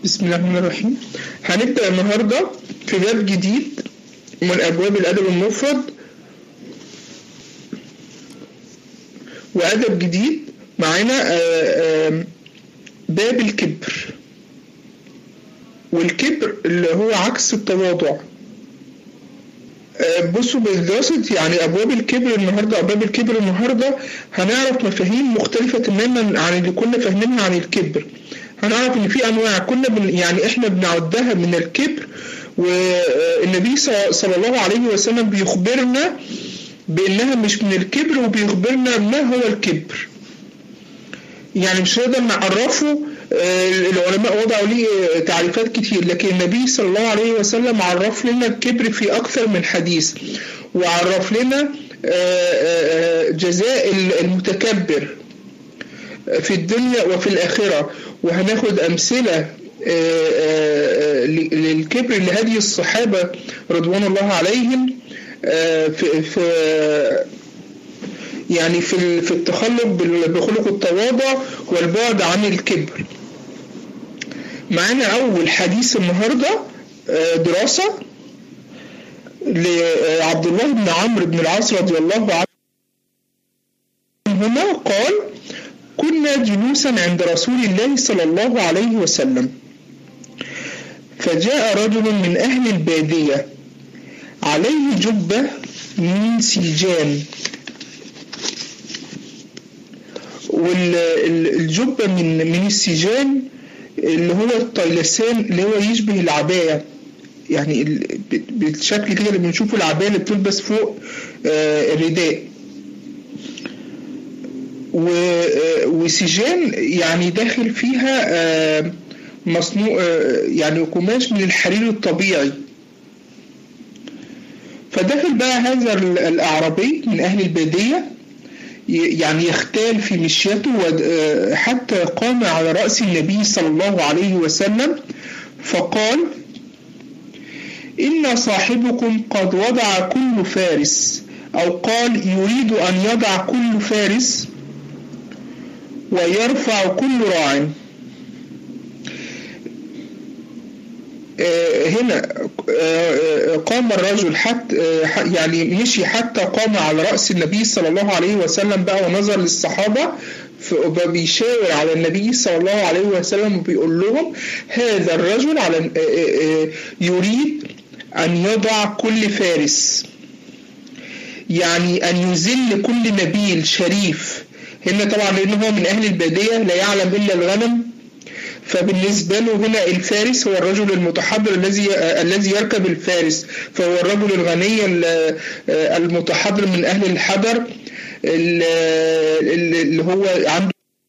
بسم الله الرحمن الرحيم. هنبدأ النهاردة في باب جديد من أبواب الأدب المفرد، وأدب جديد معنا باب الكبر، والكبر اللي هو عكس التواضع. بصوا بدراسة يعني أبواب الكبر النهاردة، أبواب الكبر النهاردة هنعرف مفاهيم مختلفة تماما عن اللي كنا فاهمينها عن الكبر. هنعرف إن في أنواع كنا يعني إحنا بنعدها من الكبر، والنبي صلى الله عليه وسلم بيخبرنا بأنها مش من الكبر، وبيخبرنا ما هو الكبر. يعني مش هنقدر نعرفه، العلماء وضعوا ليه تعريفات كتير، لكن النبي صلى الله عليه وسلم عرف لنا الكبر في أكثر من حديث، وعرف لنا جزاء المتكبر في الدنيا وفي الآخرة. وهناخد أمثلة للكبر لهدي الصحابة رضوان الله عليهم في التخلق بخلق التواضع والبعد عن الكبر. معنا أول حديث النهاردة دراسة لعبد الله بن عمرو بن العاص رضي الله عنهما قال: كنا جلوسا عند رسول الله صلى الله عليه وسلم، فجاء رجل من أهل البادية عليه جبة من سيجان، والجبة من السيجان اللي هو الطيلسان اللي هو يشبه العباية، يعني بالشكل كده اللي بنشوفه العباية اللي بتلبس فوق الرداء. وسيجان يعني داخل فيها مصنوع يعني قماش من الحرير الطبيعي. فدخل بقى هذا الأعرابي من أهل البادية يعني يختال في مشيته حتى قام على رأس النبي صلى الله عليه وسلم فقال: إن صاحبكم قد وضع كل فارس، أو قال يريد أن يضع كل فارس ويرفع كل راع. هنا قام الرجل حتى يعني مشي حتى قام على رأس النبي صلى الله عليه وسلم بقى، ونظر للصحابة فبيشاور على النبي صلى الله عليه وسلم وبيقول لهم: هذا الرجل يريد أن يضع كل فارس، يعني أن يذل كل نبيل شريف. هنا طبعا لأنه هو من أهل البادية لا يعلم إلا الغنم، فبالنسبة له هنا الفارس هو الرجل المتحضر الذي يركب الفارس، فهو الرجل الغني المتحضر من أهل الحضر اللي هو عنده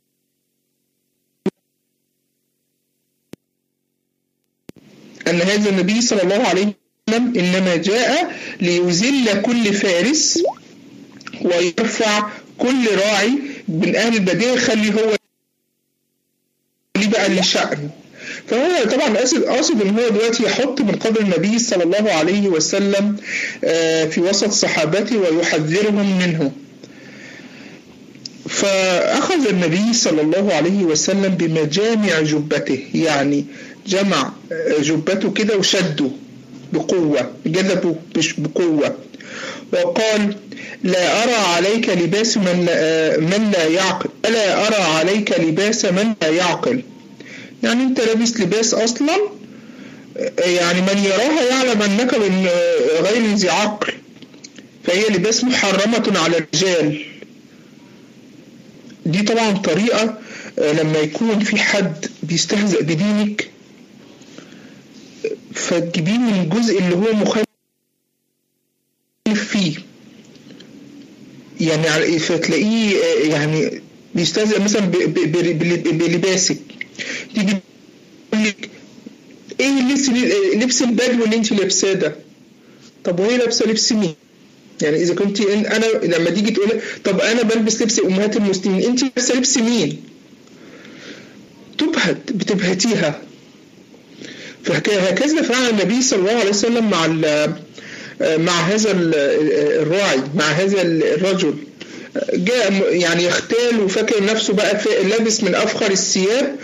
أن هذا النبي صلى الله عليه وسلم إنما جاء ليذل كل فارس ويرفع كل راعي من أهل البادية، يخلي هو بقى لشأن. فهو طبعا قصد ان هو دلوقتي يحط من قدر النبي صلى الله عليه وسلم في وسط صحابته ويحذرهم منه. فأخذ النبي صلى الله عليه وسلم بمجامع جبته، يعني جمع جبته كده وشده بقوة، جذبه بقوة، وقال: لا أرى عليك لباس من لا يعقل، ألا أرى عليك لباس من لا يعقل. يعني أنت لابس لباس أصلا يعني من يراها يعلم أنك من غير ذي عقل، فهي لباس محرمة على الرجال. دي طبعا طريقة لما يكون في حد بيستهزئ بدينك فتجيبين من الجزء اللي هو مخالف فيه، يعني فتلاقيه يعني بيستهزئ مثلا بلباسك، تيجي تقول لك: ايه لبس البدو اللي انت لابساه ده؟ طب وهي لابسه لبس مين؟ يعني اذا كنت انا لما تيجي تقول طب انا بلبس لبس امهات المسلمين، انت لابسه لبس مين؟ بتبهتيها. فهكذا فعل النبي صلى الله عليه وسلم مع هذا الراعي، مع هذا الرجل جاء يعني يختال وفاكر نفسه بقى لابس من أفخر الثياب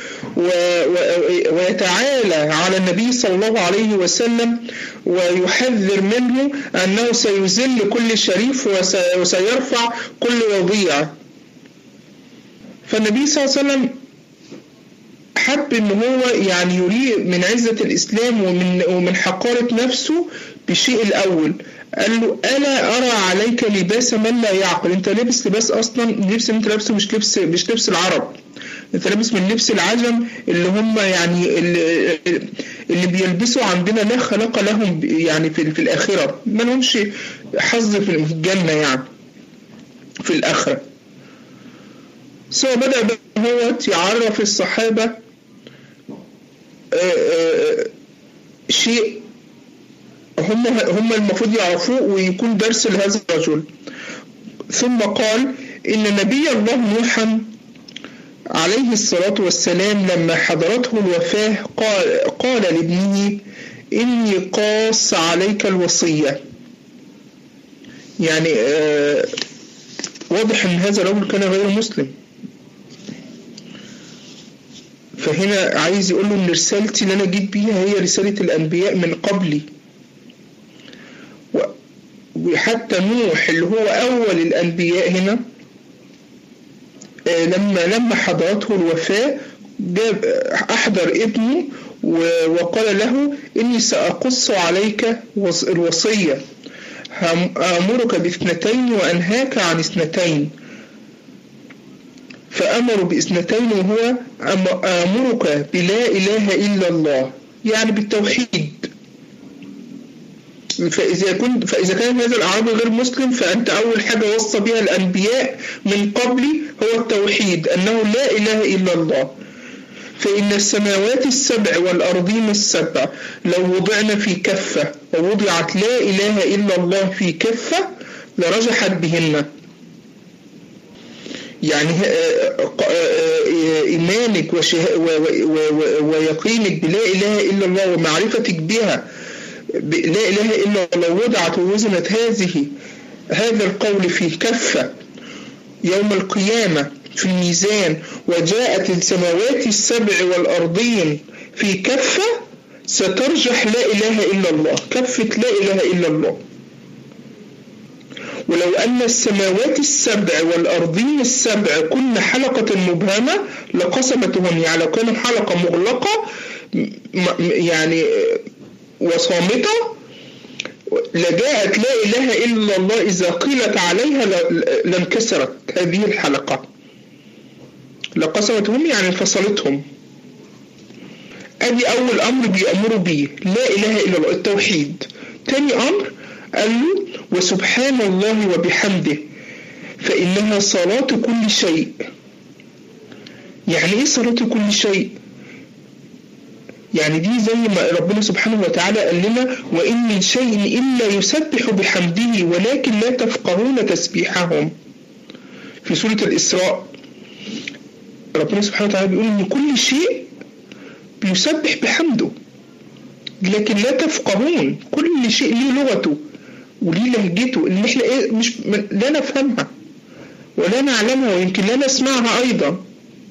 ويتعالى على النبي صلى الله عليه وسلم ويحذر منه أنه سيذل كل شريف وسيرفع كل وضيع. فالنبي صلى الله عليه وسلم حب ان هو يعني يريه من عزة الإسلام ومن حقارة نفسه بشيء الأول. قال له ألا أرى عليك لباس من لا يعقل، انت لابس لباس اصلا، اللبس انت لابسه مش لبس العرب، انت لابس من لبس العجم اللي هم يعني اللي بيلبسوا عندنا لا خلق لهم يعني في الآخرة، ما لهمش حظ في الجنة يعني في الآخرة. سو بدأ هو يعرف الصحابة شيء هم المفروض يعرفوه ويكون درس لهذا الرجل. ثم قال إن نبي الله نوحا عليه الصلاة والسلام لما حضرته الوفاة قال لابنه إني قاص عليك الوصية. يعني واضح أن هذا الرجل كان غير مسلم، فهنا عايز يقول له ان رسالتي اللي انا جيت بيها هي رسالة الانبياء من قبلي، وحتى نوح اللي هو اول الانبياء هنا لما حضرته الوفاة جاب احضر ابنه وقال له اني ساقص عليك الوصية، امرك باثنتين وانهاك عن اثنتين. فأمر باثنتين وهو أمرك بلا إله إلا الله، يعني بالتوحيد. فإذا كان هذا الأعرابي غير مسلم فأنت أول حاجة وصى بها الأنبياء من قبلي هو التوحيد، أنه لا إله إلا الله. فإن السماوات السبع والأرضين السبع لو وضعنا في كفة ووضعت لا إله إلا الله في كفة لرجحت بهن. يعني إيمانك ويقينك بلا إله إلا الله ومعرفتك بها لا إله إلا الله وضعت ووزنت هذا القول في كفة يوم القيامة في الميزان، وجاءت السماوات السبع والأرضين في كفة، سترجح لا إله إلا الله، كفة لا إله إلا الله. ولو أن السماوات السبع والأرضين السبع كن حلقة مبهمة لقسمتهم، يعني لو كانت حلقة مغلقة يعني وصامتة لجاءت لا إله إلا الله إذا قيلت عليها لانكسرت هذه الحلقة، لقسمتهم يعني انفصلتهم. أدي أول أمر بيأمروا به لا إله إلا الله التوحيد. تاني أمر قال له وسبحان الله وبحمده فإنها صلاة كل شيء. يعني إيه صلاة كل شيء؟ يعني دي زي ما ربنا سبحانه وتعالى قال لنا وإن من شيء إلا يسبح بحمده ولكن لا تفقهون تسبيحهم في سورة الإسراء. ربنا سبحانه وتعالى بيقول إن كل شيء بيسبح بحمده لكن لا تفقهون، كل شيء ليه لغته وليه لهجته اللي احنا مش لا نفهمها ولا نعلمها ويمكن لا نسمعها أيضا.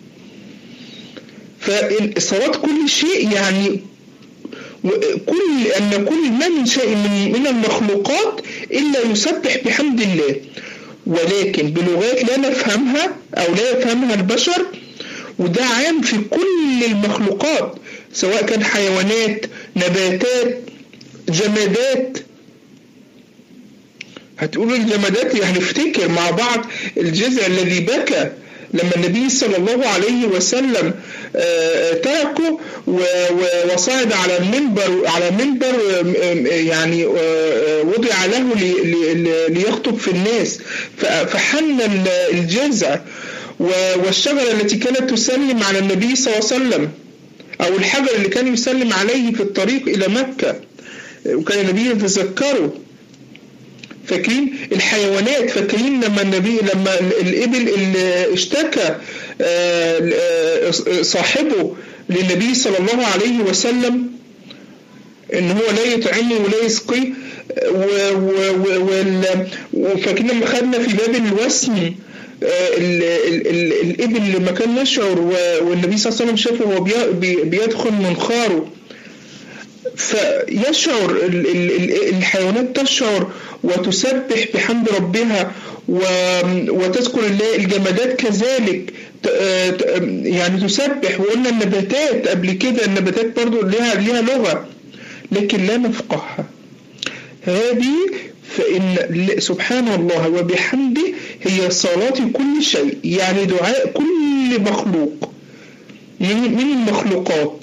فصلاة كل شيء يعني كل ما من شيء من المخلوقات إلا يسبح بحمد الله، ولكن بلغات لا نفهمها أو لا يفهمها البشر، وده عام في كل المخلوقات سواء كان حيوانات نباتات جمادات. هتقول الجمادات يعني افتكر مع بعض الجذع الذي بكى لما النبي صلى الله عليه وسلم تركه وصعد على منبر يعني وضع له ليخطب في الناس، فحن الجذع والشجرة التي كانت تسلم على النبي صلى الله عليه وسلم أو الحجر اللي كان يسلم عليه في الطريق إلى مكة وكان النبي يتذكره. فاكرين الحيوانات، فاكرين لما الإبل اللي اشتكى صاحبه للنبي صلى الله عليه وسلم ان هو لا يطعمه ولا يسقيه، وفاكرين لما خدنا في باب الوسم الإبل اللي ما كان يشعر والنبي صلى الله عليه وسلم شافه وهو بيدخل منخاره، فيشعر الحيوانات تشعر وتسبح بحمد ربها وتذكر الله. الجمادات كذلك يعني تسبح. وقلنا النباتات قبل كده، النباتات برضو لها لغة لكن لا نفقهها. هذه فإن سبحان الله وبحمده هي صلاة كل شيء، يعني دعاء كل مخلوق من المخلوقات،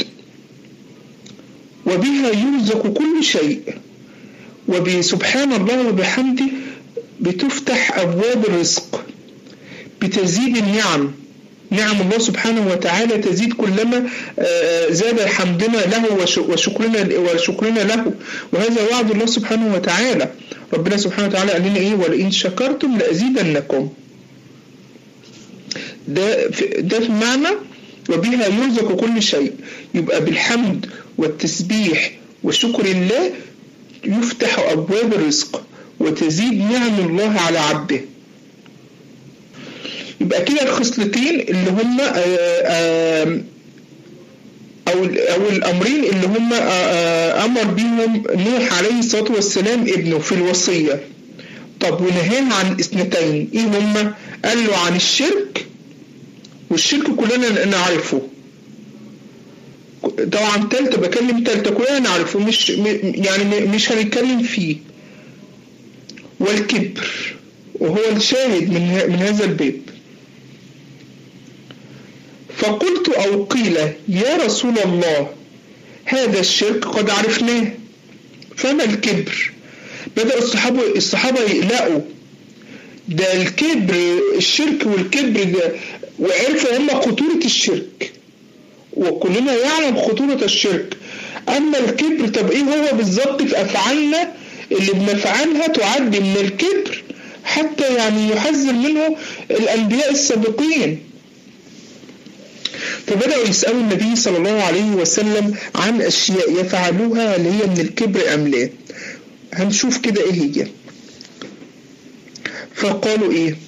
وبها يرزق كل شيء. وبسبحان الله وبحمده بتفتح أبواب الرزق، بتزيد النعم. نعم الله سبحانه وتعالى تزيد كلما زاد حمدنا له وشكرنا له، وهذا وعد الله سبحانه وتعالى. ربنا سبحانه وتعالى قال لنا إيه؟ ولئن شكرتم لأزيدنكم. ده في معنى وبها يرزق كل شيء. يبقى بالحمد والتسبيح وشكر الله يفتح أبواب الرزق وتزيد نعم الله على عبده. يبقى كده الخصلتين اللي هم أو الأمرين اللي هم أمر بهم نوح عليه الصلاة والسلام ابنه في الوصية. طب ونهاه عن اثنتين، إيه هم؟ قال له عن الشرك، والشرك كلنا نعرفه طبعا. تالتة بكلم تالتة كلنا نعرفه، مش هنتكلم فيه. والكبر، وهو الشاهد من هذا الباب. فقلت أو قيل يا رسول الله هذا الشرك قد عرفناه فما الكبر؟ بدأ الصحابة يقلقوا، ده الكبر، الشرك والكبر ده، وعرفوا هم خطورة الشرك، وكلنا يعلم خطورة الشرك. أما الكبر طب إيه هو بالظبط في أفعالنا اللي بنفعلها تعد من الكبر، حتى يعني يحذر منه الأنبياء السابقين. فبدأوا يسألوا النبي صلى الله عليه وسلم عن أشياء يفعلوها اللي هي من الكبر أم لا. هنشوف كده إيه هي. فقالوا إيه؟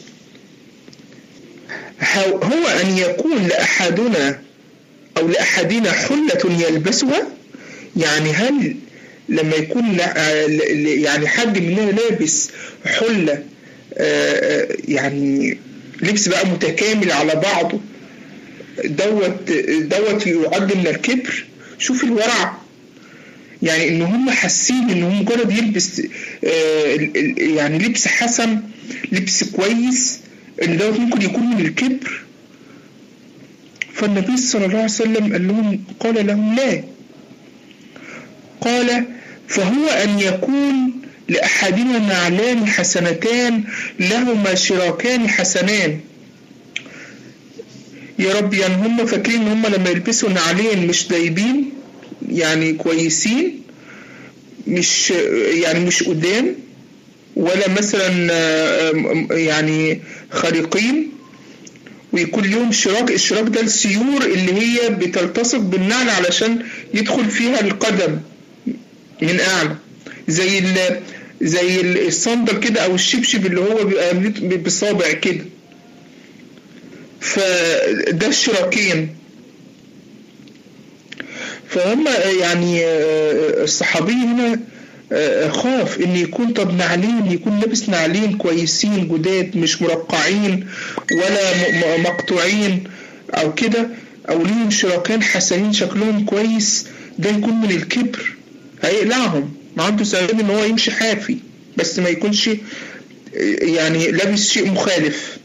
هو أن يكون لأحدنا أو لأحدنا حلة يلبسها، يعني هل لما يكون يعني حد مننا لابس حلة يعني لبس بقى متكامل على بعضه، دوت يعد من الكبر. شوف الورع، يعني ان هم حاسين ان هم مجرد يلبس يعني لبس حسن، لبس كويس، ان دوت ممكن يكون من الكبر. فالنبي صلى الله عليه وسلم قال لهم لا. قال فهو أن يكون لأحدنا نعلان حسنتان لهما شراكان حسنان. يا رب، يعني هم فاكرين ان هم لما يلبسوا نعلين مش دايبين، يعني كويسين، مش قدام، ولا مثلا يعني خارقين، ويكون لهم شراك. الشراك ده السيور اللي هي بتلتصق بالنعل علشان يدخل فيها القدم من اعلى، زي الصندل كده او الشبشب اللي هو بيبقى بالصابع كده. فده الشراكين. فهم يعني الصحابي هنا خاف ان يكون طب نعلين، يكون لابس نعلين كويسين جداد مش مرقعين ولا مقطوعين او كده، او ليهم شراكان حسنين شكلهم كويس، ده يكون من الكبر. هيقلعهم، ما عنده سبب ان هو يمشي حافي بس ما يكونش يعني لابس شيء مخالف.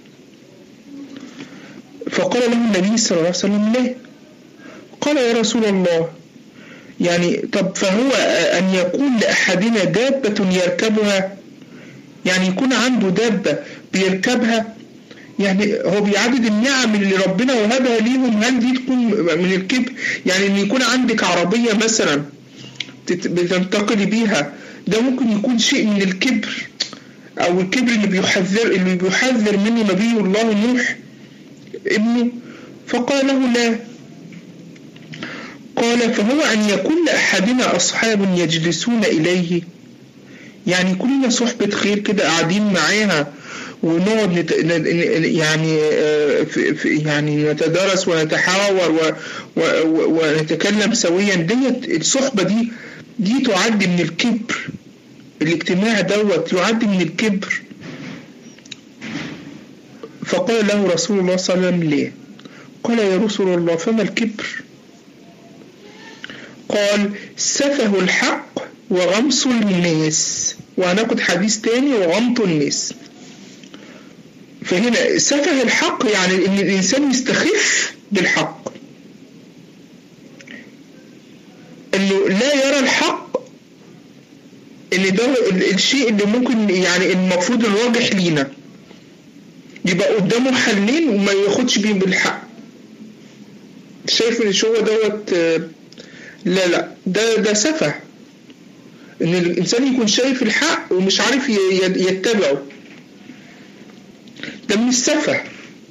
فقال له النبي صلى الله عليه وسلم لا. قال يا رسول الله يعني طب فهو أن يكون لأحدنا دابة يركبها، يعني يكون عنده دابة بيركبها، يعني هو بيعدد النعم اللي ربنا وهبها ليهم، هل دي تكون من الكبر؟ يعني ان يكون عندك عربية مثلا بتنتقلي بيها، ده ممكن يكون شيء من الكبر، او الكبر اللي بيحذر منه نبي الله نوح ابنه. فقال له لا. قال فهو أن يكون لأحدنا أصحاب يجلسون إليه، يعني كلنا صحبة خير كده قاعدين معاها ونقعد يعني يعني نتدارس ونتحاور ونتكلم سويا. ديت الصحبة دي تعد من الكبر. الاجتماع دوت يعد من الكبر. فقال له رسول الله صلى الله عليه وسلم: ليه؟ قال: يا رسول الله فما الكبر؟ قال: سفه الحق وغمص الناس. وهناخد حديث تاني: وغمط الناس. فهنا سفه الحق يعني ان الانسان يستخف بالحق، انه لا يرى الحق، ان ده الشيء اللي ممكن يعني المفروض الواضح لينا، يبقى قدامه حلين وما ياخدش بيه بالحق. شايف ان هو دوت؟ لا ده سفه، ان الانسان يكون شايف الحق ومش عارف يتبعه. ده من السفه.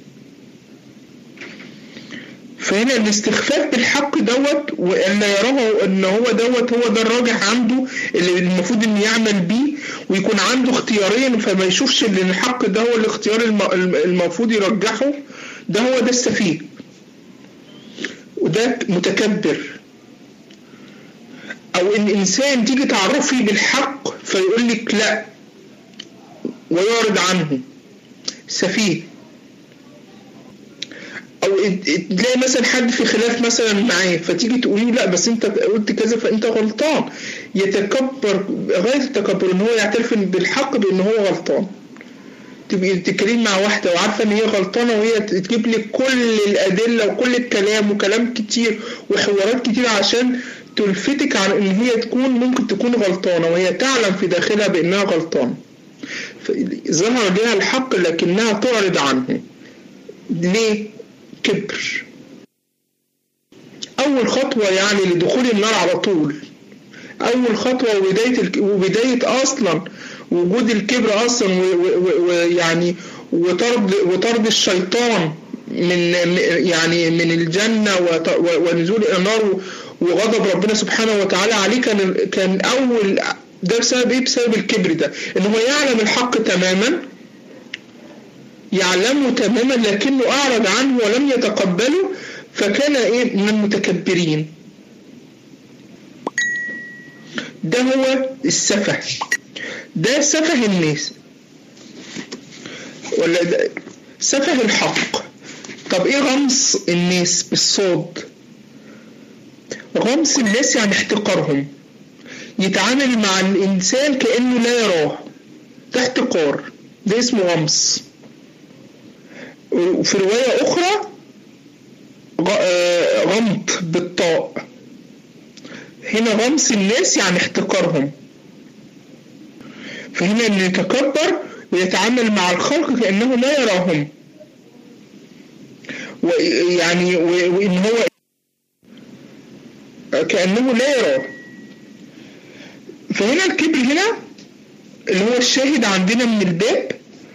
فهنا الاستخفاف بالحق دوت، وان يراه ان هو دوت هو ده الراجح عنده اللي المفروض ان يعمل بيه، ويكون عنده اختيارين، فما يشوفش ان الحق ده هو الاختيار المفروض يرجحه. ده هو ده السفيه، وده متكبر. او ان انسان تيجي تعرفي بالحق فيقول لك لا ويعرض عنه، سفيه. او تلاقي مثلا حد في خلاف مثلا معاه، فتيجي تقولي لا بس انت قلت كذا فانت غلطان. يتكبر غاية التكبر ان هو يعترف بالحق بان هو غلطان. تبقي تتكلمي مع واحدة وعارفة ان هي غلطانة، وهي تجيب لك كل الادلة وكل الكلام وكلام كتير وحوارات كتير عشان تلفتك عن ان هي ممكن تكون غلطانة، وهي تعلم في داخلها بانها غلطانة. ظهر لها الحق لكنها تعرض عنه. ليه؟ كبر. اول خطوة يعني لدخول النار على طول، اول خطوة وبداية اصلا وجود الكبر اصلا، ويعني وطرد الشيطان من الجنة ونزول النار وغضب ربنا سبحانه وتعالى عليه. كان اول ده بسبب ايه؟ بسبب الكبر ده، ان هو يعلم الحق تماما، يعلمه تماما لكنه اعرض عنه ولم يتقبله، فكان ايه؟ من المتكبرين. ده هو السفه. ده سفه الناس، ولا ده سفه الحق. طب ايه غمص الناس بالصاد؟ غمص الناس يعني احتقارهم، يتعامل مع الانسان كأنه لا يراه، ده احتقار، ده اسمه غمص. وفي رواية اخرى غمط بالطاء. هنا غمص الناس يعني احتقارهم. فهنا اللي يتكبر ويتعامل مع الخلق كأنه لا يراهم، ويعني وإن هو كأنه لا يراه. فهنا الكبر هنا اللي هو الشاهد عندنا من الباب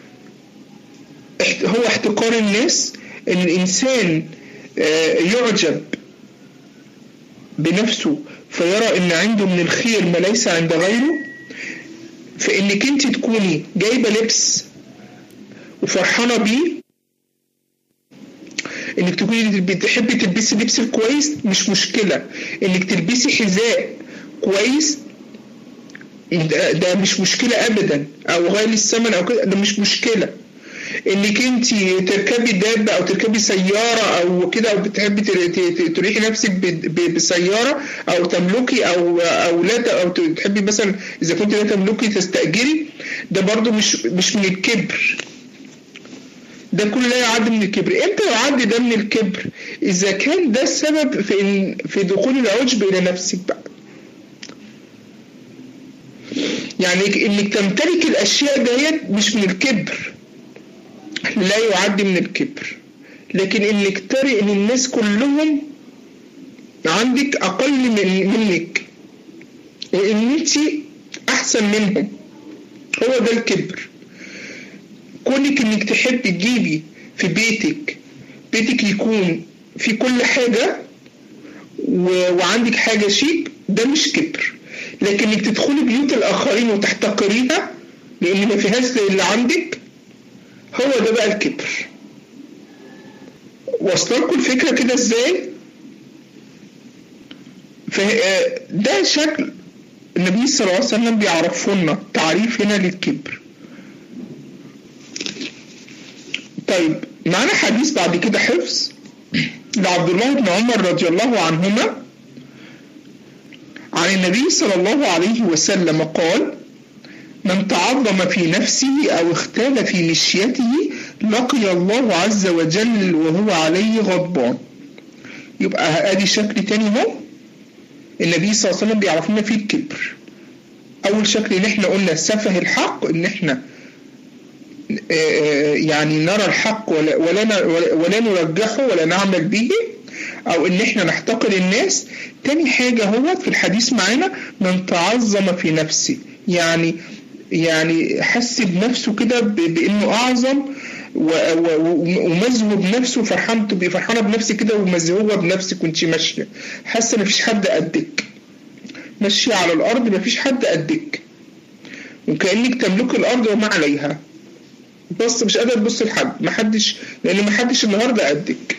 هو احتقار الناس. ان الانسان يعجب بنفسه فيرى ان عنده من الخير ما ليس عند غيره. فانك انت تكوني جايبه لبس وفرحانه بيه، انك تكوني بتحبي تلبسي لبس كويس مش مشكله، انك تلبسي حذاء كويس ده مش مشكله ابدا، او غالي الثمن او كده ده مش مشكله. انك انت تركبي دابه او تركبي سياره او كده، او بتحبي تريحي نفسك بسياره، او تملكي او لا، او تحبي مثلا اذا كنت لا تملكي تستاجري، ده برضو مش من الكبر. ده كله لا يعد من الكبر. امتى يعد ده من الكبر؟ اذا كان ده السبب في دخول العجب الى نفسك بقى. يعني انك تمتلك الاشياء ديت مش من الكبر، لا يعد من الكبر. لكن انك ترى ان الناس كلهم عندك اقل منك، وان انت احسن منهم، هو ده الكبر. كونك انك تحب تجيبي في بيتك يكون في كل حاجة وعندك حاجة شيك، ده مش كبر. لكن انك تدخلي بيوت الاخرين وتحتقريها لان ما فيهاش زي اللي عندك، هو ده بقى الكبر. وصلكوا الفكرة كده ازاي؟ ده شكل النبي صلى الله عليه وسلم بيعرفه لنا تعريف هنا للكبر. طيب معنا حديث بعد كده حفظ لعبد الله بن عمر رضي الله عنهما عن النبي صلى الله عليه وسلم قال: من تعظم في نفسه أو اختال في مشيته لقي الله عز وجل وهو عليه غضبان. يبقى ادي شكل تاني هو النبي صلى الله عليه وسلم بيعرفنا فيه الكبر. اول شكل ان احنا قلنا سفه الحق، ان احنا يعني نرى الحق ولا نرجحه ولا نعمل به، او ان احنا نحتقر الناس. تاني حاجة هو في الحديث معانا من تعظم في نفسه، يعني حس بنفسه كده بانه اعظم ومزهو بنفسه، تبقي فرحانه بنفسك كده ومزهوه بنفسك وانت ماشيه، حاسه مفيش حد قدك، ماشيه على الارض مفيش حد قدك، وكانك تملك الارض وما عليها، بس مش قادره تبص لحد، لان محدش النهارده قدك.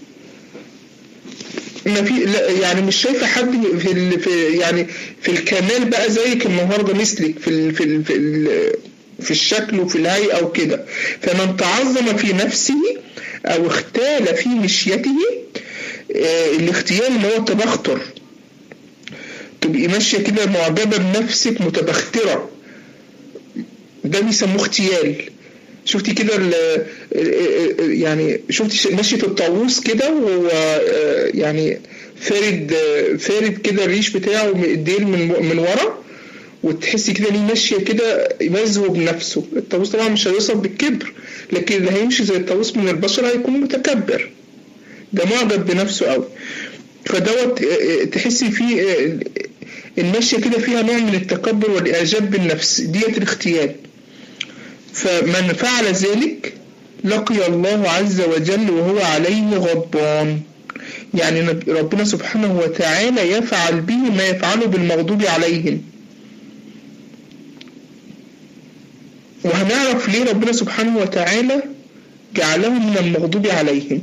ما في يعني مش شايفه حد في الكمال بقى زيك النهارده مثلك في الشكل وفي الهيئة وكده. فمن تعظم في نفسه أو اختال في مشيته، الاختيال اللي هو التبختر، تبقي ماشية كده معجبة بنفسك متبخترة، ده بيسموه اختيال. شفتي كده يعني شفتي مشية الطاووس كده، وهو يعني فارد كده الريش بتاعه الديل من ورا، وتحسي كده ليه ماشيه كده مزهو بنفسه. الطاووس طبعا مش هيوصل بالكبر، لكن اللي هيمشي زي الطاووس من البشر هيكون متكبر، ده معجب بنفسه قوي. فدوت تحسي فيه الماشيه كده فيها نوع من التكبر والاعجاب بالنفس، ديت الاختيال. فمن فعل ذلك لقي الله عز وجل وهو عليه غضبان، يعني ربنا سبحانه وتعالى يفعل به ما يفعله بالمغضوب عليهم. وهنعرف ليه ربنا سبحانه وتعالى جعلهم من المغضوب عليهم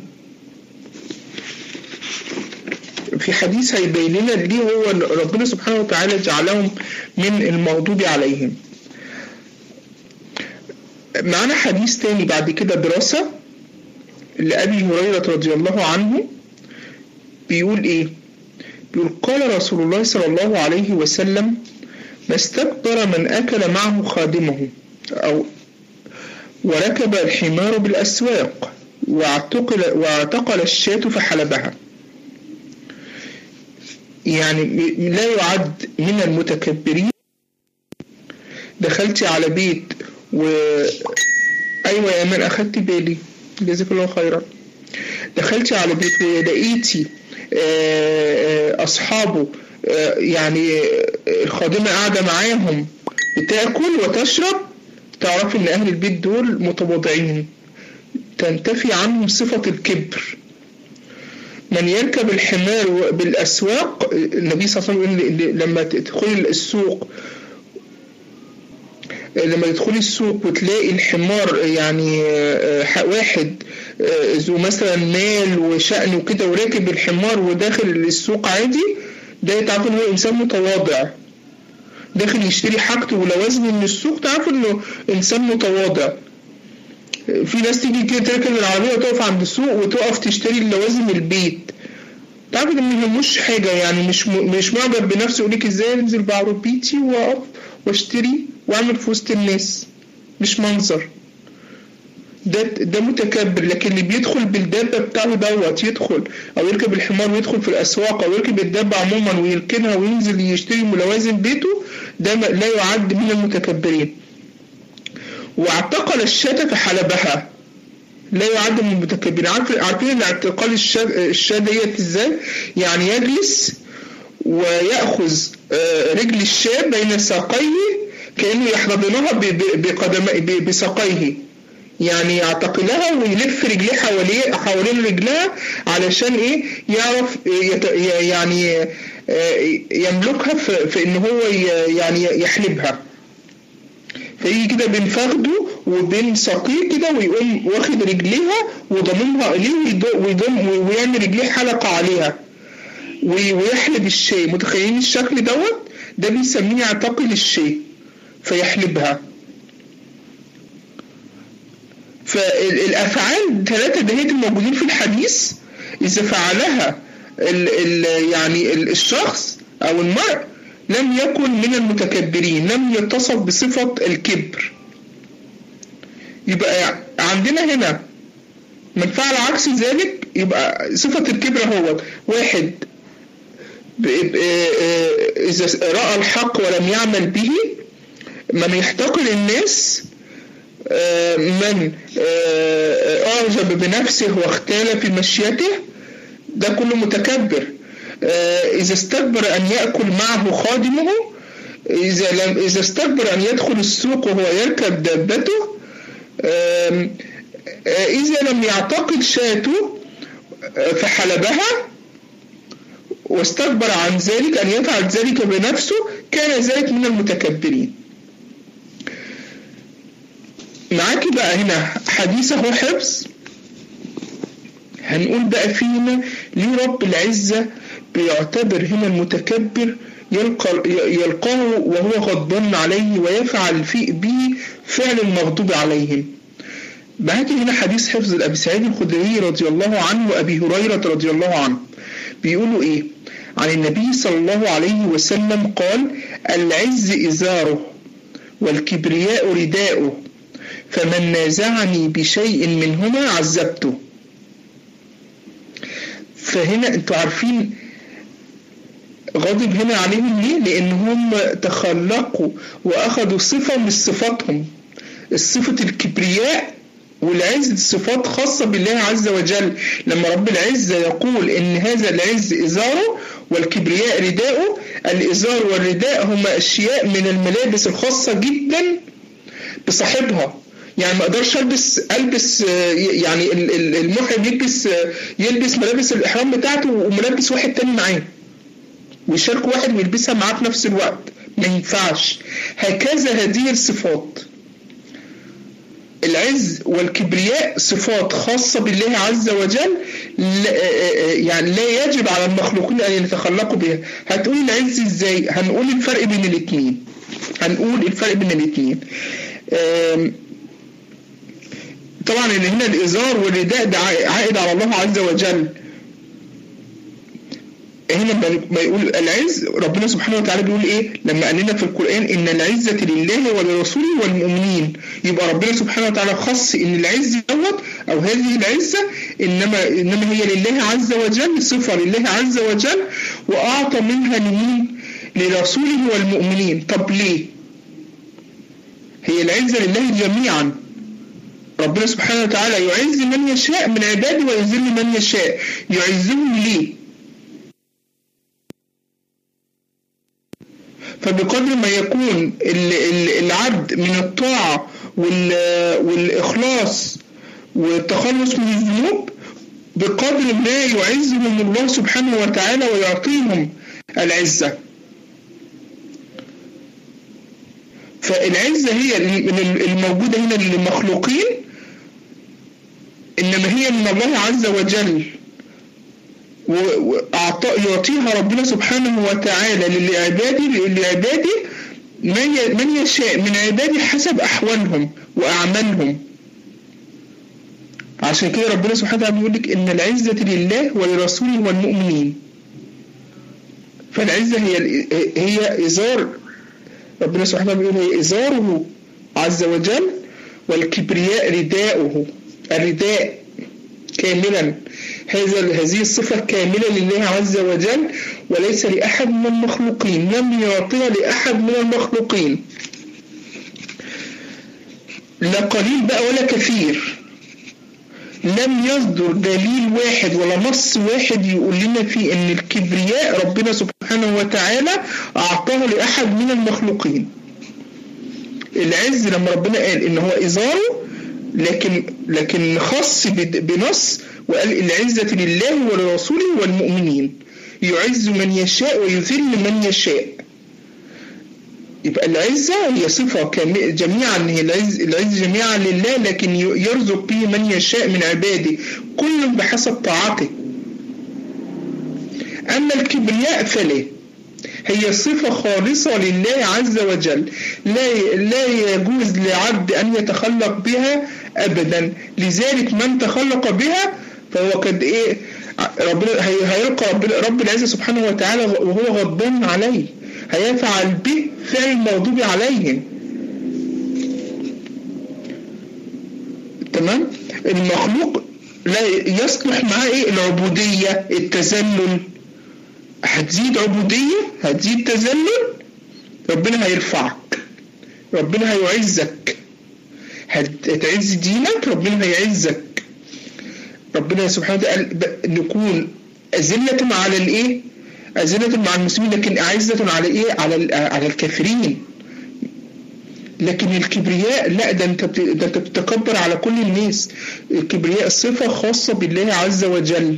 في حديث هيبين لنا ليه هو ربنا سبحانه وتعالى جعلهم من المغضوب عليهم. معنا حديث تاني بعد كده دراسة لأبي هريرة رضي الله عنه، بيقول ايه؟ بيقول: قال رسول الله صلى الله عليه وسلم: ما استكبر من أكل معه خادمه أو وركب الحمار بالأسواق واعتقل الشاة فحلبها. يعني لا يعد من المتكبرين. دخلتي على بيت أيوة يا من أخدت بالي، جزاك الله خيرا. دخلتي على بيت ولقيتي أصحابه يعني الخادمة قاعدة معاهم بتاكل وتشرب، تعرف ان اهل البيت دول متواضعين، تنتفي عنهم صفة الكبر. من يركب الحمار بالاسواق، النبي صلى الله عليه وسلم لما تدخلي السوق، وتلاقي الحمار يعني واحد ذو مثلا مال وشأن وكده وراكب الحمار وداخل السوق عادي، ده يتعرف ان هو انسان متواضع، داخل يشتري حاجته ولوازم من السوق، تعرف انه انسان متواضع. في ناس تيجي كده تركب العربية وتقف عند السوق وتقف تشتري لوازم البيت، تعرف ان مش حاجة، يعني مش معجب بنفسه، يقولك ازاي انزل بعربيتي واقف واشتري واعمل في وسط الناس، مش منظر. ده متكبر. لكن اللي بيدخل بالدابة بتاعه دوت يدخل او يركب الحمار ويدخل في الاسواق او يركب الدابة عموما ويركنها وينزل يشتري ملوازم بيته، ده لا يعد من المتكبرين. واعتقل الشاة فحلبها، لا يعد من المتكبرين. عارفين ان اعتقال الشاة ديت ازاي؟ يعني يجلس ويأخذ رجل الشاة بين ساقيه كأنه يحضنها بساقيه، يعني يعتقلها ويلف رجليه حوالين رجلها علشان ايه؟ يعرف يعني يملكها في ان هو يعني يحلبها. فيجي كده بين فخده وبين ساقيه كده، ويقوم واخد رجليها وضممها اليه ويضم ويعمل رجليه حلقة عليها ويحلب الشاي. متخيلين الشكل دوت؟ ده بيسميه يعتقل الشاي فيحلبها. فالافعال ثلاثة دهيت الموجودين في الحديث اذا فعلها يعني الشخص او المرء لم يكن من المتكبرين، لم يتصف بصفة الكبر. يبقى عندنا هنا من فعل عكس ذلك يبقى صفة الكبر هو واحد إذا رأى الحق ولم يعمل به، من يحتقر الناس، من أعجب بنفسه واختال في مشيته، ده كله متكبر. إذا استكبر أن يأكل معه خادمه، إذا استكبر أن يدخل السوق وهو يركب دابته، إذا لم يعتقد شاته فحلبها واستكبر عن ذلك أن يفعل ذلك بنفسه، كان ذلك من المتكبرين. معاكي بقى هنا حديثه حفظ. هنقول بقى فينا ليه رب العزة بيعتبر هنا المتكبر يلقاه وهو غضبان عليه ويفعل به فعل المغضوب عليهم. معاكي هنا حديث حفظ الأبي سعيد الخدري رضي الله عنه وأبي هريرة رضي الله عنه، بيقولوا إيه عن النبي صلى الله عليه وسلم قال: العز إزاره والكبرياء رداؤه، فمن نازعني بشيء منهما عذبته. فهنا انتوا عارفين غضب هنا عليهم ليه؟ لأنهم تخلقوا وأخذوا صفة من صفاتهم، الصفة الكبرياء والعز صفات خاصة بالله عز وجل. لما رب العزة يقول إن هذا العز إزاره والكبرياء رداؤه، الإزار والرداء هما أشياء من الملابس الخاصة جدا بصاحبها. يعني ما اقدرش البس يعني المحرم يلبس ملابس الإحرام بتاعته وملبس واحد تاني معاه ويشارك واحد ويلبسها معاه في نفس الوقت، ما ينفعش. هكذا هذه الصفات العز والكبرياء صفات خاصة بالله عز وجل، يعني لا يجب على المخلوقين أن يتخلقوا بها. هتقول العز إزاي؟ هنقول الفرق بين الاثنين. طبعا ان هنا الإزار والرداء ده عائد على الله عز وجل. هنا ما يقول العز، ربنا سبحانه وتعالى بيقول ايه لما قال لنا في القرآن ان العزة لله ولرسوله والمؤمنين؟ يبقى ربنا سبحانه وتعالى خص ان العز دوت او هذه العزة انما هي لله عز وجل، صفة لله عز وجل، واعطى منها لمين؟ لرسوله والمؤمنين. طب ليه؟ هي العزة لله جميعا. ربنا سبحانه وتعالى يعز من يشاء من عباده ويذل من يشاء. يعزهم ليه؟ فبقدر ما يكون العبد من الطاعة والإخلاص والتخلص من الذنوب، بقدر ما يعزهم الله سبحانه وتعالى ويعطيهم العزة. فالعزة هي الموجودة هنا للمخلوقين، إنما هي من الله عز وجل، يعطيها ربنا سبحانه وتعالى لعباده من يشاء من عباده حسب أحوالهم وأعمالهم. عشان كده ربنا سبحانه وتعالى بيقول لك إن العزة لله ولرسوله والمؤمنين. فالعزة هي إزار، ربنا سبحانه وتعالى بيقول هي إزاره عز وجل، والكبرياء رداؤه، الرداء كاملا. هذه الصفة كاملة لله عز وجل وليس لأحد من المخلوقين، لم يعطيها لأحد من المخلوقين، لا قليل بقى ولا كثير. لم يصدر دليل واحد ولا نص واحد يقول لنا فيه ان الكبرياء ربنا سبحانه وتعالى أعطاه لأحد من المخلوقين. العز لما ربنا قال ان هو إزاره، لكن خص بنص وقال العزة لله ولرسوله والمؤمنين، يعز من يشاء ويذل من يشاء. يبقى العزة هي صفة جميعا، هي العزة جميعا لله، لكن يرزق به من يشاء من عباده كل بحسب طاعته. أما الكبرياء فلا، هي صفة خالصة لله عز وجل، لا يجوز لعبد أن يتخلق بها أبدا. لذلك من تخلق بها فهو قد إيه ربنا هيلقى رب العزة سبحانه وتعالى وهو غضبان عليه، هيفعل به فعل المغضوب عليهم. تمام. المخلوق لا يصلح معاه ايه؟ العبودية، التذلل. هتزيد عبودية، هتزيد تذلل، ربنا هيرفعك، ربنا هيعزك. هتعز دينك، ربنا هيعزك. ربنا سبحانه وتعالى نكون أذلة على الايه؟ أذلة مع المسلمين، لكن أعزة على ايه؟ على الكافرين. لكن الكبرياء لا، ده انت بتتكبر على كل الناس. الكبرياء صفة خاصة بالله عز وجل.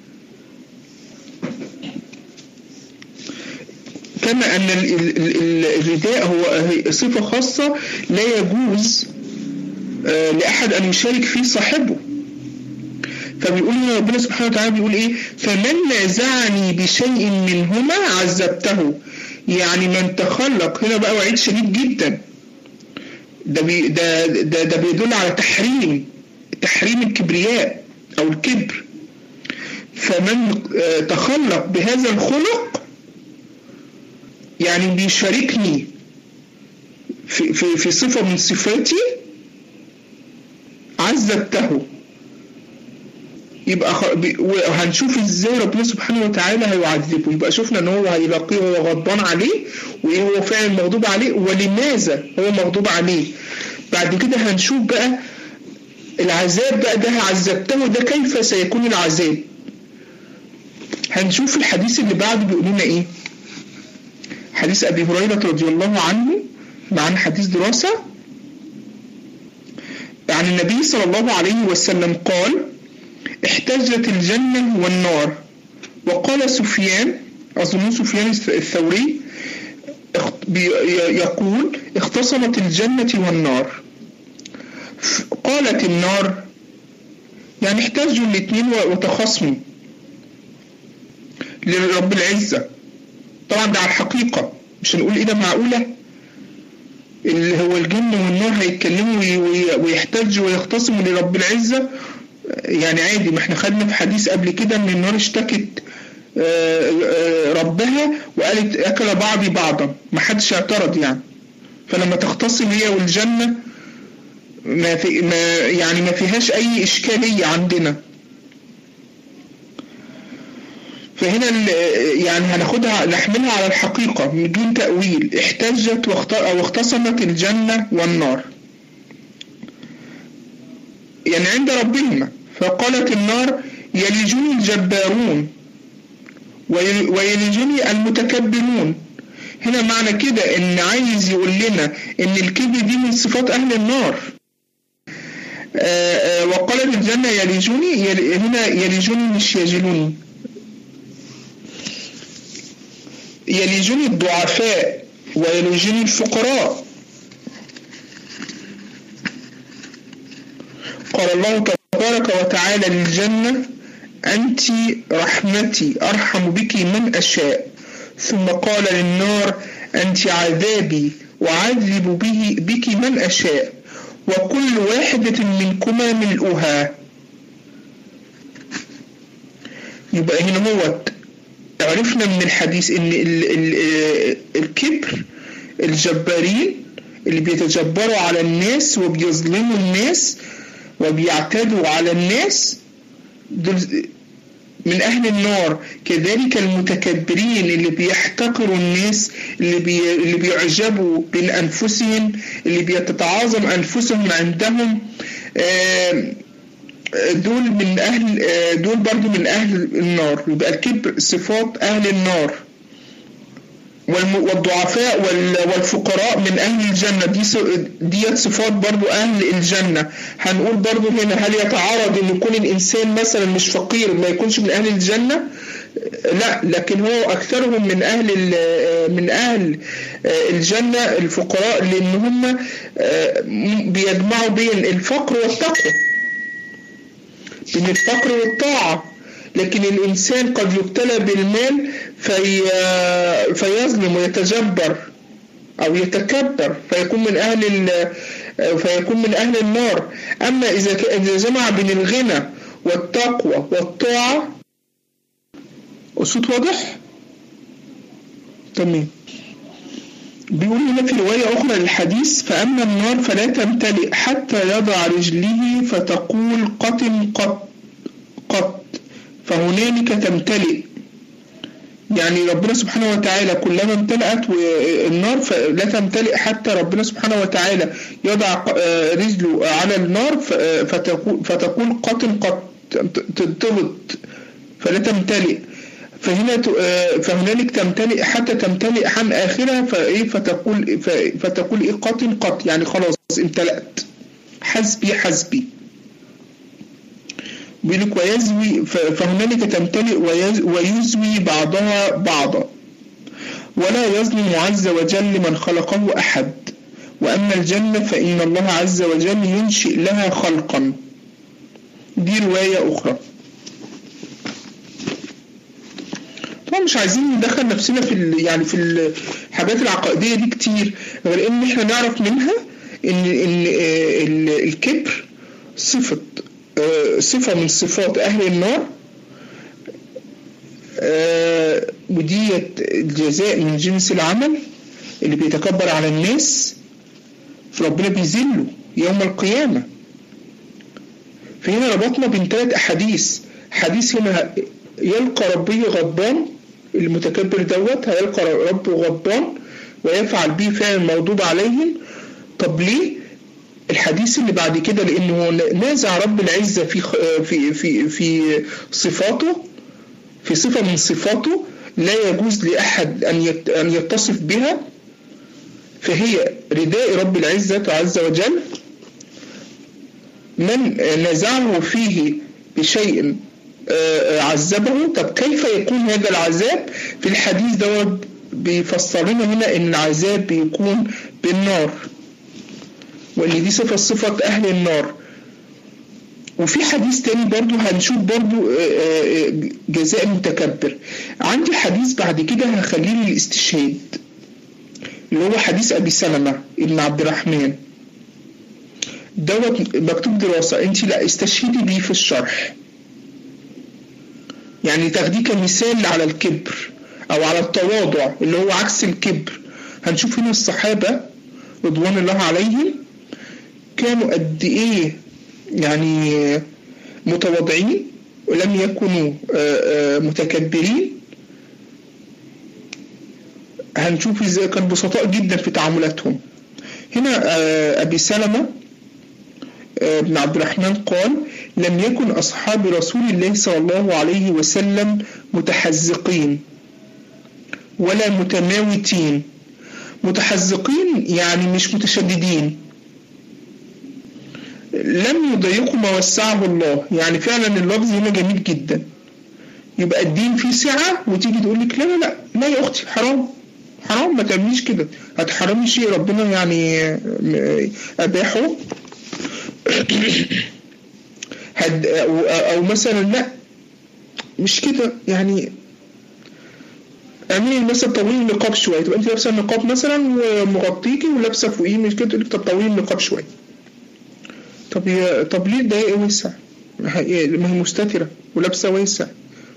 كما أن الرداء هو صفة خاصة لا يجوز لأحد أن يشارك فيه صاحبه. فبيقول لنا ربنا سبحانه وتعالى بيقول ايه؟ فمن نازعني بشيء منهما عذبته. يعني من تخلق، هنا بقى وعيد شديد جدا، ده بيدل على تحريم الكبرياء او الكبر. فمن تخلق بهذا الخلق يعني بيشاركني في صفة من صفاتي عذبته. يبقى هنشوف ازاي ربنا سبحانه وتعالى هيعذبه. يبقى شفنا ان هو هيلاقيه وهو غضبان عليه، وايه هو فعلا مغضوب عليه، ولماذا هو مغضوب عليه. بعد كده هنشوف بقى العذاب بقى ده عذبته ده كيف سيكون العذاب. هنشوف الحديث اللي بعده بيقول لنا ايه. حديث ابي هريرة رضي الله عنه، معنا حديث دراسة عن النبي صلى الله عليه وسلم قال: احتجت الجنة والنار. وقال سفيان، أظن سفيان الثوري، يقول: اختصمت الجنة والنار. قالت النار، يعني احتجوا الاثنين وتخاصموا لرب العزة. طبعا ده على الحقيقة، مش هنقول ايه ده معقولة اللي هو الجنة والنار هيتكلموا ويحتجوا ويختصموا لرب العزة. يعني عادي، ما احنا خدنا في حديث قبل كده ان النار اشتكت ربها وقالت اكل بعضي بعضا، ما حدش اعترض يعني. فلما تختصم هي والجنة ما فيهاش اي اشكالية عندنا. فهنا يعني هناخدها نحملها على الحقيقة من دون تأويل. احتجت او اختصمت الجنة والنار يعني عند ربهما. فقالت النار: يلجني الجبارون ويلجني المتكبرون. هنا معنى كده ان عايز يقول لنا ان الكبر دي من صفات اهل النار. وقالت الجنة يلجني، هنا يلجني مش يجلوني، يلجني الضعفاء ويلجني الفقراء. قال الله تبارك وتعالى للجنة: أنت رحمتي أرحم بك من أشاء. ثم قال للنار: أنت عذابي وعذب بك من أشاء، وكل واحدة منكما ملؤها. يبقى هنا هو عرفنا من الحديث ان الكبر الجبارين اللي بيتجبروا على الناس وبيظلموا الناس وبيعتدوا على الناس دول من أهل النار. كذلك المتكبرين اللي بيحتقروا الناس، اللي بيعجبوا من أنفسهم، اللي بيتعاظم أنفسهم عندهم، دول برضو من أهل النار. يبقى الكبر صفات أهل النار. والضعفاء والفقراء من أهل الجنة، دي صفات برضو أهل الجنة. هنقول برضو هنا هل يتعارض أن يكون الإنسان مثلا مش فقير ما يكونش من أهل الجنة؟ لا، لكن هو أكثرهم من أهل الجنة الفقراء، لأن هم بيجمعوا بين الفقر والتقوى، بين الفقر والطاعة. لكن الإنسان قد يبتلى بالمال فيظلم ويتجبر أو يتكبر فيكون من أهل النار. أما إذا جمع بين الغنى والتقوى والطاعة. الصوت واضح؟ تمام. بيقول هنا في رواية أخرى للحديث: فأما النار فلا تمتلئ حتى يضع رجله فتقول قطن قط قط فهنالك تمتلئ. يعني ربنا سبحانه وتعالى كلما امتلأت النار فلا تمتلئ حتى ربنا سبحانه وتعالى يضع رجله على النار فتقول قطن قط، تنتبط فلا تمتلئ. فهنالك تمتلئ حتى تمتلئ عن آخرها فتقول إيه قطن قط، يعني خلاص امتلأت، حسبي. بيقولك ويزوي، فهنالك تمتلئ ويزوي بعضها بعضا، ولا يظلم عز وجل من خلقه أحد. وأما الجنة فإن الله عز وجل ينشئ لها خلقا. دي رواية أخرى. طبعا مش عايزين ندخل نفسنا في الحاجات العقائدية دي كتير، غير إن إحنا نعرف منها إن الكبر صفة من صفات أهل النار، ودية الجزاء من جنس العمل. اللي بيتكبر على الناس فربنا بيذله يوم القيامة. فهنا ربطنا بين 3 أحاديث. حديث هنا يلقى ربي غضبان، المتكبر دوت هيلقى ربه غضبان ويفعل به فعل المغضوب عليهم. طب ليه؟ الحديث اللي بعد كده لأنه نازع رب العزة في صفاته، في صفة من صفاته لا يجوز لأحد أن يتصف بها، فهي رداء رب العزة عز وجل. من نازعه فيه بشيء عذبه. طب كيف يكون هذا العذاب؟ في الحديث دوت بيفسر لنا هنا ان العذاب بيكون بالنار، وان دي صفة أهل النار. وفي حديث تاني برضو هنشوف برضو جزاء المتكبر. عندي حديث بعد كده هخليه للاستشهاد، اللي هو حديث أبي سلمة ابن عبد الرحمن دوت مكتوب دراسة، انت لا استشهدي بيه في الشرح، يعني تاخديه كمثال على الكبر أو على التواضع اللي هو عكس الكبر. هنشوف هنا الصحابة رضوان الله عليهم كانوا قد إيه يعني متواضعين ولم يكونوا متكبرين. هنشوف إزاي كان بسطاء جدا في تعاملاتهم. هنا أبي سلمة ابن عبد الرحمن قال: لم يكن أصحاب رسول الله صلى الله عليه وسلم متحزقين ولا متماوتين. متحزقين يعني مش متشددين، لم يضيقوا ما وسعه الله. يعني فعلا اللفظ هنا جميل جدا. يبقى الدين فيه سعة وتيجي تقول لك لا لا لا لا يا أختي حرام ما تعمليش كده، هتحرمي شيء ربنا يعني أباحه. أو مثلا لا مش كده، يعني اعملي مثلا طويل النقاب شويه، تبقى انت لابسه النقاب مثلا ومغطيكي ولابسه فوقيه مش كده، تقول لك طب طويل النقاب شويه. طب ليه ده واسع؟ ما هي مستتره ولابسه واسع.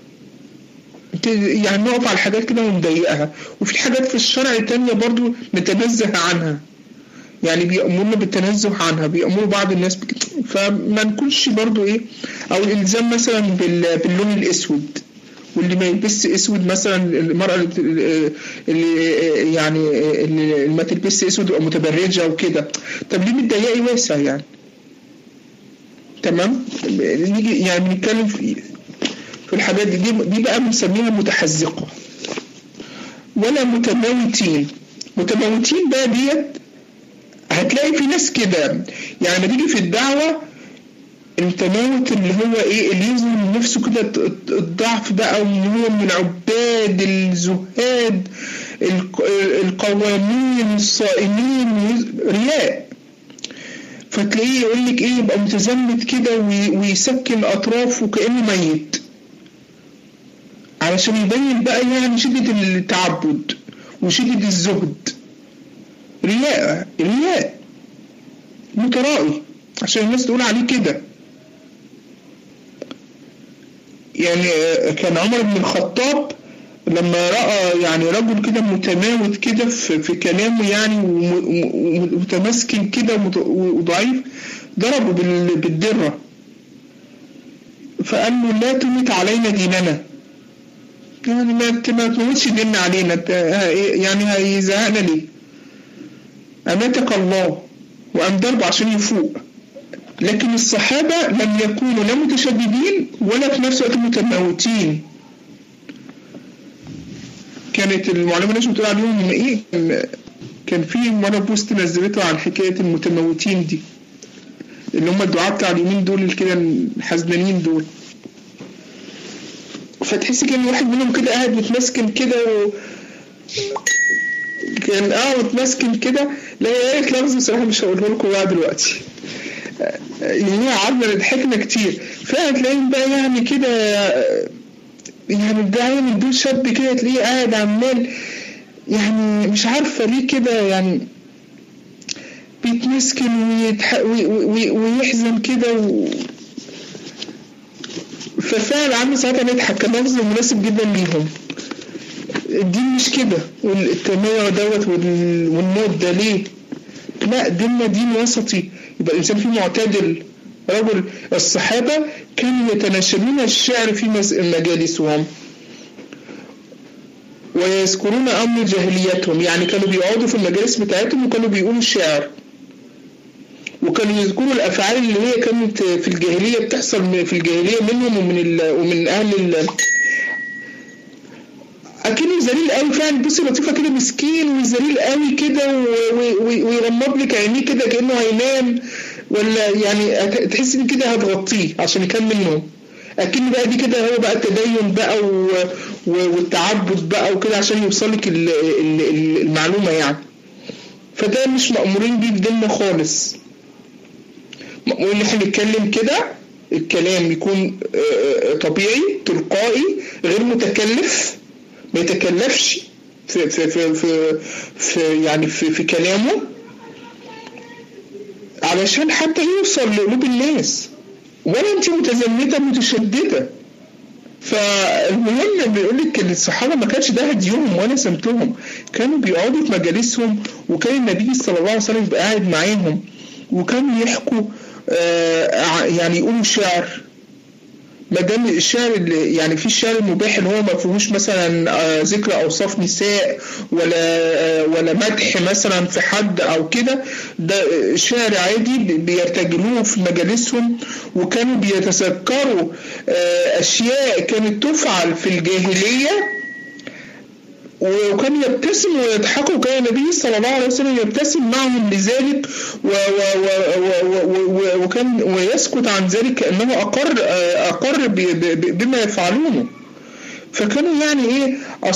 يعني نقف على الحاجات كده ونضيقها. وفي حاجات في الشرع تانية برضو نتنزه عنها، يعني بيأمرنا بالتنزه عنها، بيأمروا بعض الناس فما نكونش برضو ايه. او الالزام مثلا باللون الاسود، واللي ما يلبس اسود مثلا المرأة اللي يعني اللي ما تلبس اسود او متبرجة وكده. طب ليه متضايقي واسع يعني؟ تمام. نيجي يعني بنتكلم في الحاجات دي بقى بنسميها متحزقة. ولا متموتين. متموتين بقى ديت هتلاقي في ناس كده يعني بيجي في الدعوة المتموت اللي هو ايه، اللي يظهر من نفسه كده الضعف بقى، وان هو من العباد الزهاد القوامين الصائمين، رياء. فتلاقيه يقول لك ايه، يبقى متزمت كده ويسكن اطرافه كأنه ميت علشان يبين بقى يعني شدة التعبد وشدة الزهد. رياء مترائي عشان الناس تقول عليه كده. يعني كان عمر بن الخطاب لما رأى يعني رجل كده متماوت كده في كلامه يعني ومتمسكن كده وضعيف، ضربه بالدرة فقال له لا تمت علينا ديننا، يعني ما تموتش ديننا علينا، يعني هيزهقنا ليه؟ أماتك الله، وقام ضربه عشان يفوق. لكن الصحابة لم يكونوا لا متشددين ولا في نفس الوقت متموتين. كانت المعلمة ناس بتقول عليهم ايه، كان في مرة بوست نزلته عن حكاية المتموتين دي اللي هم الدعاة بتاع اليومين دول كده الحزنانين دول. فتحس كان واحد منهم كده قاعد متمسكن كده كان متمسكن كده. لا يا ريت لفظ بصراحة مش هقوله لكم بقى دلوقتي، يعني قعدنا نضحكنا كتير. فهتلاقيهم بقى يعني كده يعني الداعية من دول شاب كده تلاقيه قاعد عمال يعني مش عارفة ليه كده يعني بيتمسكن ويحزن كده ففعلا عم ساعتها نضحك، كان لفظ مناسب جدا ليهم. الدين مش كده، والتميع دوت والموت ده ليه؟ لا، ديننا دين وسطي، يبقى الإنسان فيه معتدل. رجل الصحابة كانوا يتناشدون الشعر في مجالسهم ويذكرون أمر جاهليتهم، يعني كانوا بيقعدوا في المجالس بتاعتهم وكانوا بيقولوا الشعر، وكانوا يذكروا الأفعال اللي هي كانت في الجاهلية بتحصل في الجاهلية منهم ومن أهل أكنه ذليل قوي فعلا. بصي لطيفة كده مسكين وذليل قوي كده ويغمض لك عينيه كده كأنه هينام، ولا يعني تحس ان كده هتغطيه عشان يكمل نوم. اكن بقى دي كده هو بقى التدين بقى والتعبد بقى وكده عشان يوصلك المعلومة يعني. فده مش مأمورين بيه في ديننا خالص. مأمورين ان احنا نتكلم كده، الكلام يكون طبيعي تلقائي غير متكلف، ما يتكلفش في يعني في كلامه علشان حتى يوصل لقلوب الناس، ولا انت متزمتة متشددة. فالمهم بيقولك ان الصحابة ما كانش ده هديهم ولا سمتهم، كانوا بيقعدوا في مجالسهم، وكان النبي صلى الله عليه وسلم يبقى قاعد معاهم، وكانوا يحكوا يعني يقولوا شعر. ما دام الشعر اللي يعني في الشعر المباح اللي هو ما فيهوش مثلا ذكر اوصاف نساء ولا مدح مثلا في حد او كده، ده شعر عادي بيرتجلوه في مجالسهم. وكانوا بيتذكروا اشياء كانت تفعل في الجاهليه، وكان يبتسم ويضحكوا، وكان النبي صلى الله عليه وسلم يبتسم معهم لذلك وكان ويسكت عن ذلك كأنه أقر بما يفعلونه. فكانوا يعني ايه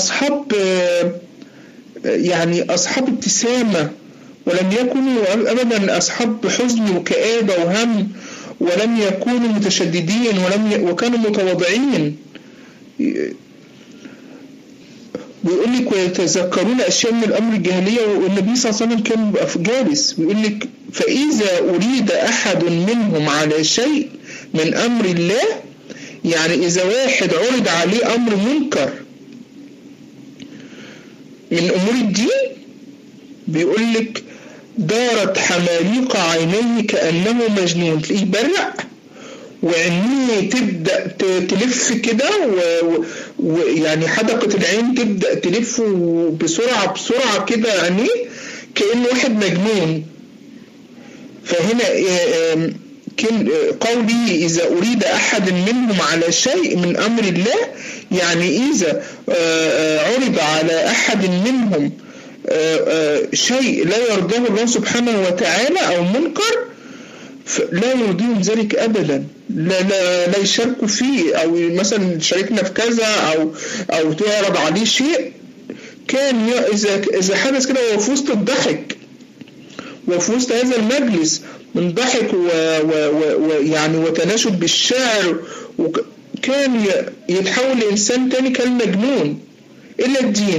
أصحاب ابتسامة، ولم يكونوا أبدا أصحاب حزن وكآبة وهم، ولم يكونوا متشددين وكانوا متواضعين. بيقول لك ويتذكرون أشياء من الأمر الجاهلية، والنبي صلى الله عليه وسلم كان بيبقى في جالس بيقول لك فإذا أريد أحد منهم على شيء من أمر الله، يعني إذا واحد عرض عليه أمر منكر من أمور الدين، بيقول لك دارت حماليق عينيه كأنه مجنون، تلاقيه برق وعينيه تبدأ تلف كده، ويعني حدقة العين تبدأ تلف بسرعة كده عينيه كأنه واحد مجنون. فهنا قولي إذا أريد أحد منهم على شيء من أمر الله، يعني إذا عرض على أحد منهم شيء لا يرضاه الله سبحانه وتعالى أو منكر لا يرضيهم ذلك أبدا، لا يشاركوا فيه، أو مثلا شاركنا في كذا أو تعرض عليه شيء. كان إذا حدث كده وفي وسط الضحك وفي وسط هذا المجلس من ضحك ويعني وتناشد بالشعر، كان يتحول لإنسان تاني كالمجنون. إلا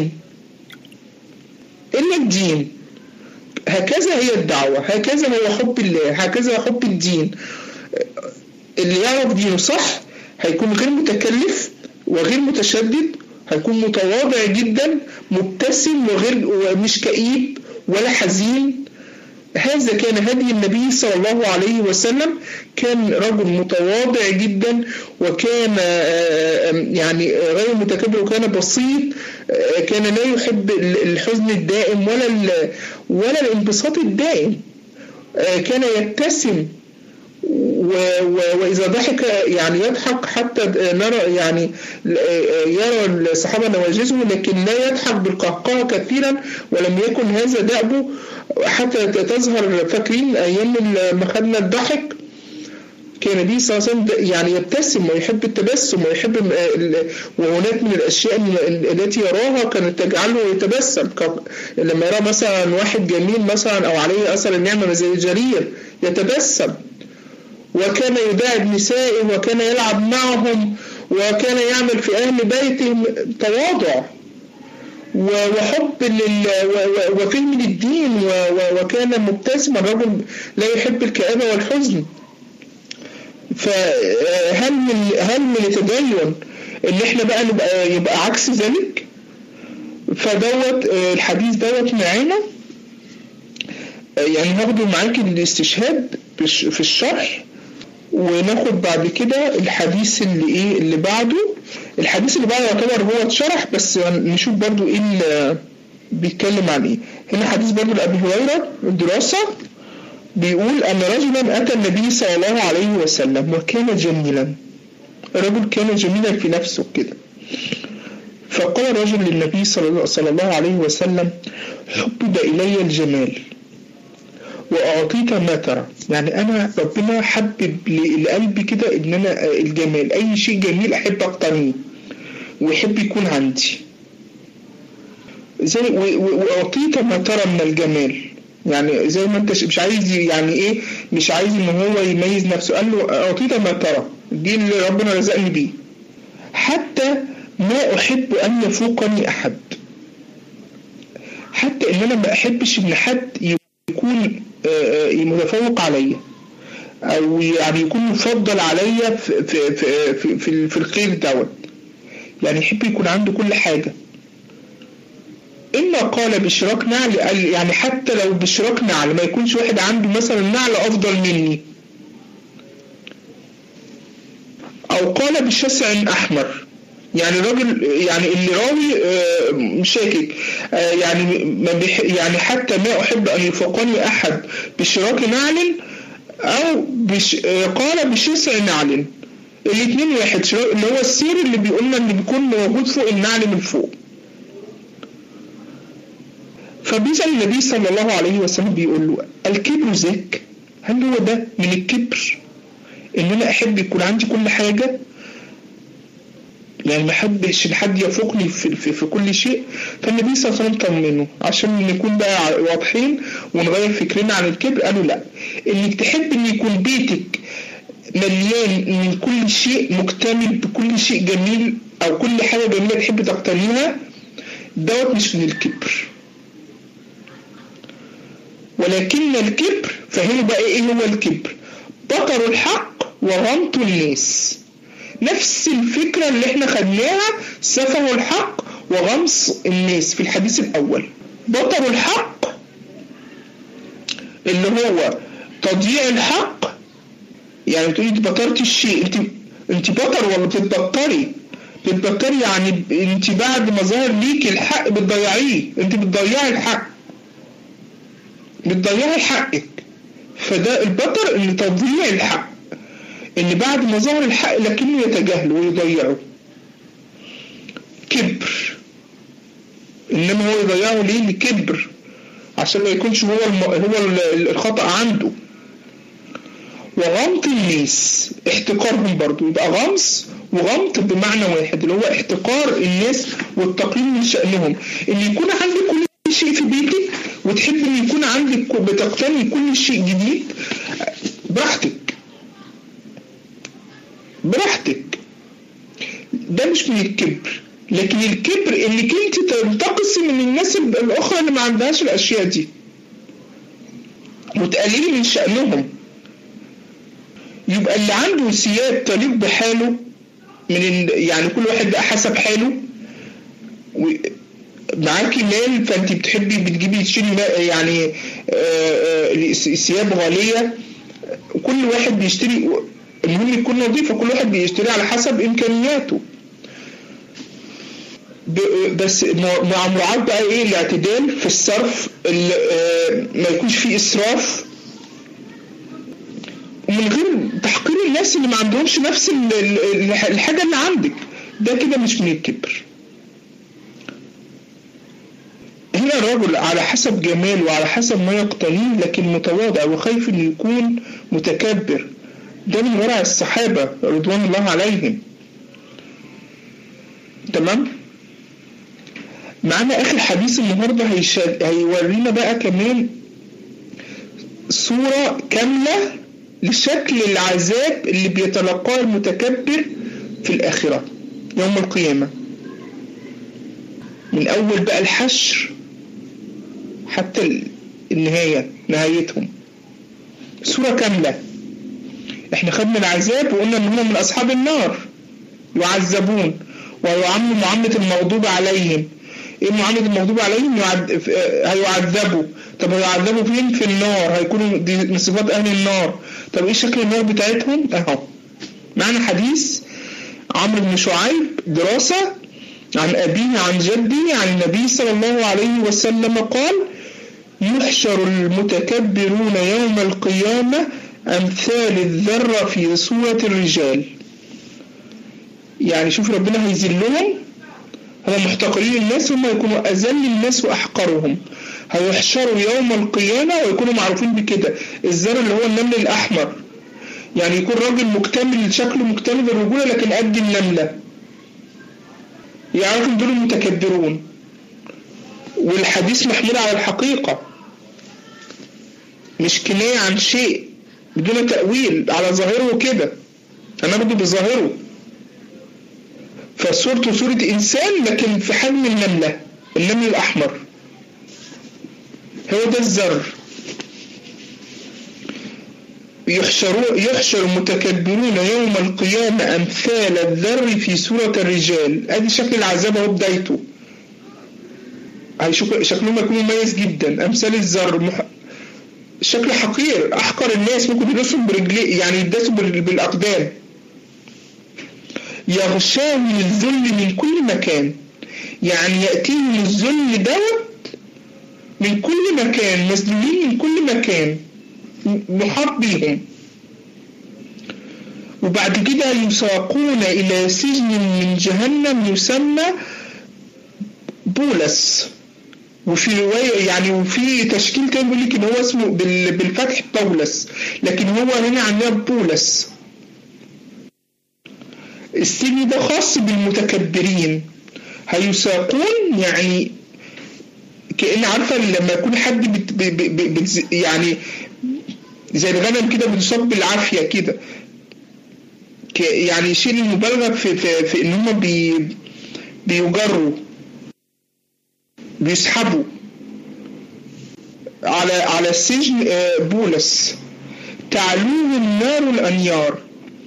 الدين هكذا هي الدعوة، هكذا هو حب الله، هكذا حب الدين. اللي يعرف دينه صح هيكون غير متكلف وغير متشدد، هيكون متواضع جدا، مبتسم ومش كئيب ولا حزين. هذا كان هدي النبي صلى الله عليه وسلم. كان رجل متواضع جدا، وكان يعني غير متكبر، وكان بسيط. كان لا يحب الحزن الدائم ولا الانبساط الدائم. كان يبتسم، وإذا ضحك يعني يضحك حتى نرى يعني يرى الصحابة نواجزه، لكن لا يضحك بالقهقه كثيرا، ولم يكن هذا دأبه حتى تظهر. فاكرين أيام ما خدنا الضحك، كان النبي صلى الله عليه وسلم يعني يبتسم ويحب التبسم ويحب، وهناك من الأشياء التي يراها كانت تجعله يتبسم. لما يرى مثلا واحد جميل مثلا أو عليه أثر النعمة زي الجرير يتبسم. وكان يداعب نسائه، وكان يلعب معهم، وكان يعمل في أهل بيته تواضع وحب وفهم للدين، وكان مبتسما، رجل لا يحب الكآبة والحزن. فهل من التدين ان احنا بقى يبقى عكس ذلك؟ فدوت الحديث دوت معانا، يعني هاخده معاك الاستشهاد في الشرح، وناخد بعد كده الحديث اللي بعده. الحديث اللي بعده يعتبر هو اتشرح، بس نشوف برضو ايه اللي بيتكلم عن ايه. هنا حديث برضو لأبي هريرة الدراسة، بيقول أن رجلا أتى النبي صلى الله عليه وسلم وكان جميلا. الرجل كان جميلا في نفسه كده. فقال الرجل للنبي صلى الله عليه وسلم: حبب إلي الجمال وأعطيت ما ترى. يعني أنا ربنا حبب لقلبي كده إن أنا الجمال، أي شيء جميل أحب أقتنيه ويحب يكون عندي، زي وأعطيت ما ترى من الجمال. يعني زي ما انت مش عايز، يعني ايه، مش عايز ان هو يميز نفسه. قال له: اعطيت ما ترى، دي اللي ربنا رزقني بيه، حتى ما احب ان يفوقني احد. حتى ان انا ما احبش ان حد يكون متفوق عليا، او يعني يكون مفضل عليا في الخير دوت. يعني يحب يكون عنده كل حاجة. إما قال بشراك نعل، يعني حتى لو بشراك نعل، ما يكونش واحد عنده مثلا نعل أفضل مني. أو قال بشسع أحمر، يعني الراجل يعني اللي راوي مشاكك، يعني حتى ما أحب أن يفوقني أحد بشراك نعل، أو قال بشسع نعل. الاثنين واحد، اللي هو السير اللي بيقولنا اللي بيكون موجود فوق النعل من فوق. فبيسأل النبي صلى الله عليه وسلم بيقول له: الكبر ذاك؟ هل هو ده من الكبر ان انا احب يكون عندي كل حاجة؟ يعني ما احبش حد يفوقني في كل شيء. فالنبي صلى الله عليه وسلم طمنه عشان نكون بقى واضحين ونغير فكرنا عن الكبر. قالوا: لا، انك تحب ان يكون بيتك مليان من كل شيء، مكتمل بكل شيء جميل، او كل حاجة جميلة تحب تقتنيها، دوت مش من الكبر. ولكن الكبر، فهموا بقى ايه هو الكبر: بطر الحق وغمط الناس. نفس الفكرة اللي احنا خدناها، سفه الحق وغمص الناس في الحديث الاول. بطر الحق اللي هو تضييع الحق، يعني تقولي انت بطرت الشيء، انت بطر ولا بتتبطري؟ يعني انت بعد ما ظهر ليك الحق بتضيعيه، انت بتضيعي الحق، بتضيعي حقك. فده البطر، ان تضييع الحق، ان بعد ما ظهر الحق لكنه يتجاهل ويضيعه. إنما هو يضيعه ليه؟ لكبر، عشان ما يكونش هو الخطأ عنده. وغمط الناس، احتقارهم برضو، يبقى غمص وغمط بمعنى واحد، اللي هو احتقار الناس والتقليل من شأنهم. ان يكون عندك كل شيء في بيتك وتحب ان يكون عندك بتقتني كل شيء جديد، براحتك، ده مش من الكبر. لكن الكبر انك انت تنتقصي من الناس الاخرى اللي ما عندهاش الاشياء دي وتقللي من شأنهم. يبقى اللي عنده ثياب تليق بحاله، يعني كل واحد بقى حسب حاله. معاكي مال فانت بتحبي بتجيبي تشتري يعني ثياب غالية، وكل واحد بيشتري، المهم يكون نظيف، كل واحد بيشتري على حسب امكانياته. بس مع مراعاة بقى ايه؟ الاعتدال في الصرف، ما يكونش فيه اسراف، ومن غير تحقير الناس اللي ما عندهمش نفس الحاجة اللي عندك. ده كده مش من الكبر. هنا الرجل على حسب جماله وعلى حسب ما يقتنيه، لكن متواضع وخايف انه يكون متكبر. ده من ورع الصحابة رضوان الله عليهم. تمام؟ معنا آخر حديث النهاردة هيورينا بقى كمان صورة كاملة لشكل العذاب اللي بيتلقاه المتكبر في الآخرة يوم القيامة، من أول بقى الحشر حتى نهايتهم، صورة كاملة. احنا خدنا العذاب وقلنا ان هم من أصحاب النار يعذبون ويعمل معاملة المغضوب عليهم. ايه معاملة المغضوب عليهم؟ هيعذبوا. طب هيعذبوا فين؟ في النار، هيكونوا دي من صفات اهل النار. طب ايه شكل النار بتاعتهم؟ اهو معنا حديث عمرو بن شعيب دراسة عن أبيه عن جدي عن النبي صلى الله عليه وسلم قال: يحشر المتكبرون يوم القيامة أمثال الذرة في صورة الرجال. يعني شوف ربنا هيذلهم، هم محتقرين الناس، هم يكونوا أذل الناس وأحقرهم. هيحشروا يوم القيامة ويكونوا معروفين بكده. الذر اللي هو النمل الأحمر، يعني يكون راجل مكتمل، شكله مكتمل الرجولة لكن قد النملة، يعرفوا دول المتكبرون. والحديث محمول على الحقيقة، مش كناية عن شيء بدون تأويل، على ظاهره كده، أنا بدي بظاهره. فصورته صورة إنسان لكن في حجم النملة، النمل الأحمر، هو ده الذر. يحشر المتكبرون يوم القيامة أمثال الذر في صورة الرجال. ادي شكل العذاب اهو بدايته. شكلهم يكون مميز جدا، أمثال الذر، شكل حقير، أحقر الناس، ممكن يدوسهم برجليه، يعني يدوسوا بالأقدام. يغشاهم الذل من كل مكان، يعني يأتيهم الذل دوت من كل مكان، مذلولين من كل مكان، محاط بيهم. وبعد كده يساقون إلى سجن من جهنم يسمى بولس. وفي رواية يعني وفي تشكيل كان بيقول لك إن هو اسمه بالفتح بولس، لكن هو هنا عندنا بولس. السجن ده خاص بالمتكبرين. هيساقون يعني كأن عارفة لما يكون حد يعني زي الغنم كده بتصاب بالعافية كده، يعني شيء المبالغة في ان هم بيجروا، بيسحبوا على السجن بولس. تعلوهم نار الأنيار،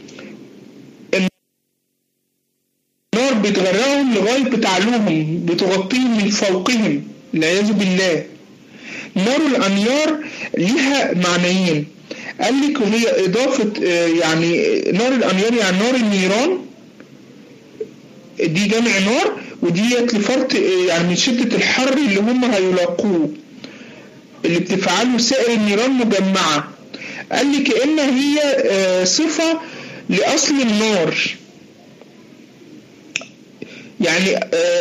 النار بتغرقهم لغاية بتعلوهم، بتغطيهم من فوقهم والعياذ بالله. نار الأنيار لها معنيين، قال لك وهي إضافة يعني نار الأنيار يعني نار النيران، دي جمع نار، وديت لفرط يعني من شدة الحر اللي هم هيلاقوه، اللي بتفعله سائر النيران مجمعة. قال لي كأن هي صفة لأصل النار، يعني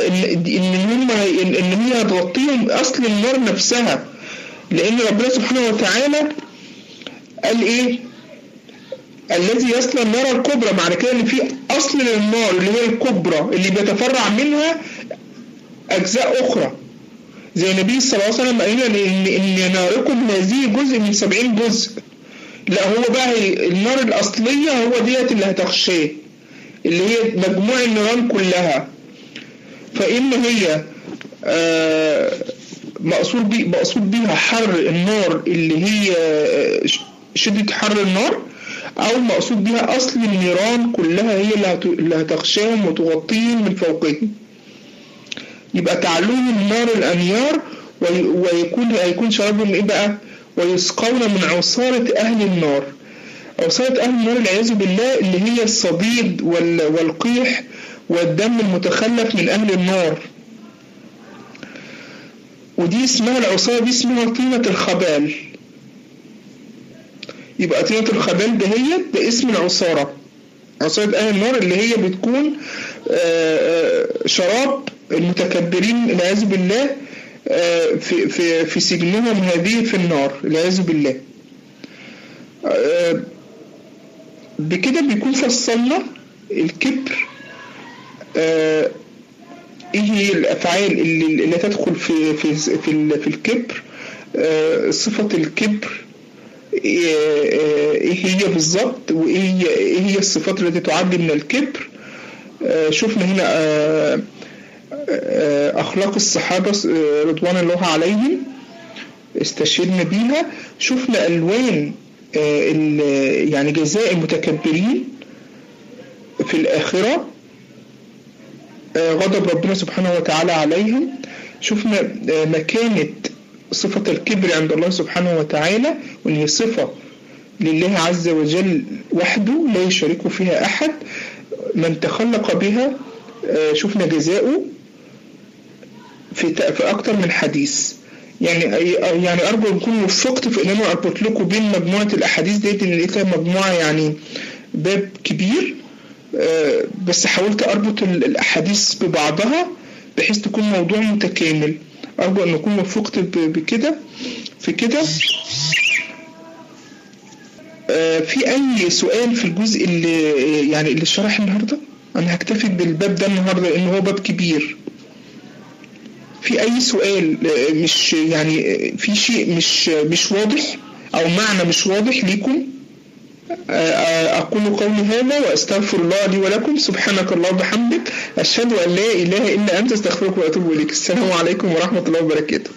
ان هي هتغطيهم اصل النار نفسها، لان ربنا سبحانه وتعالى قال ايه؟ الذي يصل النار الكبرى، معنى كده ان في اصل للنار اللي هي الكبرى اللي بيتفرع منها اجزاء اخرى، زي النبي صلى الله عليه وسلم قال لنا ان ناركم هذه جزء من 70 جزء. لا، هو بقى النار الاصليه هو ديت اللي هتخشاه، اللي هي مجموع النيران كلها. فإن هي مقصود بيها حر النار اللي هي شدة حر النار، أو مقصود بيها أصل النيران كلها هي اللي هتغشاهم وتغطيهم من فوقهم. يبقى تعلوهم النار الأنيار، ويكون شرابهم إيه بقى؟ ويسقون من عصارة أهل النار. عصارة أهل النار العياذ بالله اللي هي الصديد والقيح والدم المتخلف من أهل النار. ودي اسمها العصارة، دي اسمها طينة الخبال. يبقى طينة الخبال ده اسم العصارة، عصارة أهل النار اللي هي بتكون شراب المتكبرين العياذ بالله في سجنهم هذه في النار العياذ بالله. بكده بيكون فصلنا الكبر، ايه هي الافعال اللي تدخل في الكبر، صفة الكبر ايه هي بالظبط، وايه هي الصفات التي تعد من الكبر. شفنا هنا اخلاق الصحابة رضوان الله عليهم استشهدنا بيها. شفنا الوان يعني جزاء المتكبرين في الآخرة، غضب ربنا سبحانه وتعالى عليهم. شفنا مكانة صفة الكبر عند الله سبحانه وتعالى، وأن هي صفة لله عز وجل وحده لا يشارك فيها أحد، من تخلق بها شفنا جزاؤه في أكتر من حديث. يعني أرجو أكون وفقت في أن أنا أربط لكم بين مجموعة الأحاديث ديت، اللي لقيتها مجموعة يعني باب كبير، بس حاولت أربط الأحاديث ببعضها بحيث تكون موضوع متكامل. أرجو أن أكون وفقت بكده في كده. في أي سؤال في الجزء اللي شرح النهاردة؟ أنا هكتفي بالباب ده النهاردة لأنه هو باب كبير. في أي سؤال مش يعني في شيء مش واضح أو معنى مش واضح ليكم؟ أقول قولي هذا وأستغفر الله لي ولكم. سبحانك الله وبحمدك، أشهد أن لا إله إلا أنت، أستغفرك وأتوب إليك. السلام عليكم ورحمة الله وبركاته.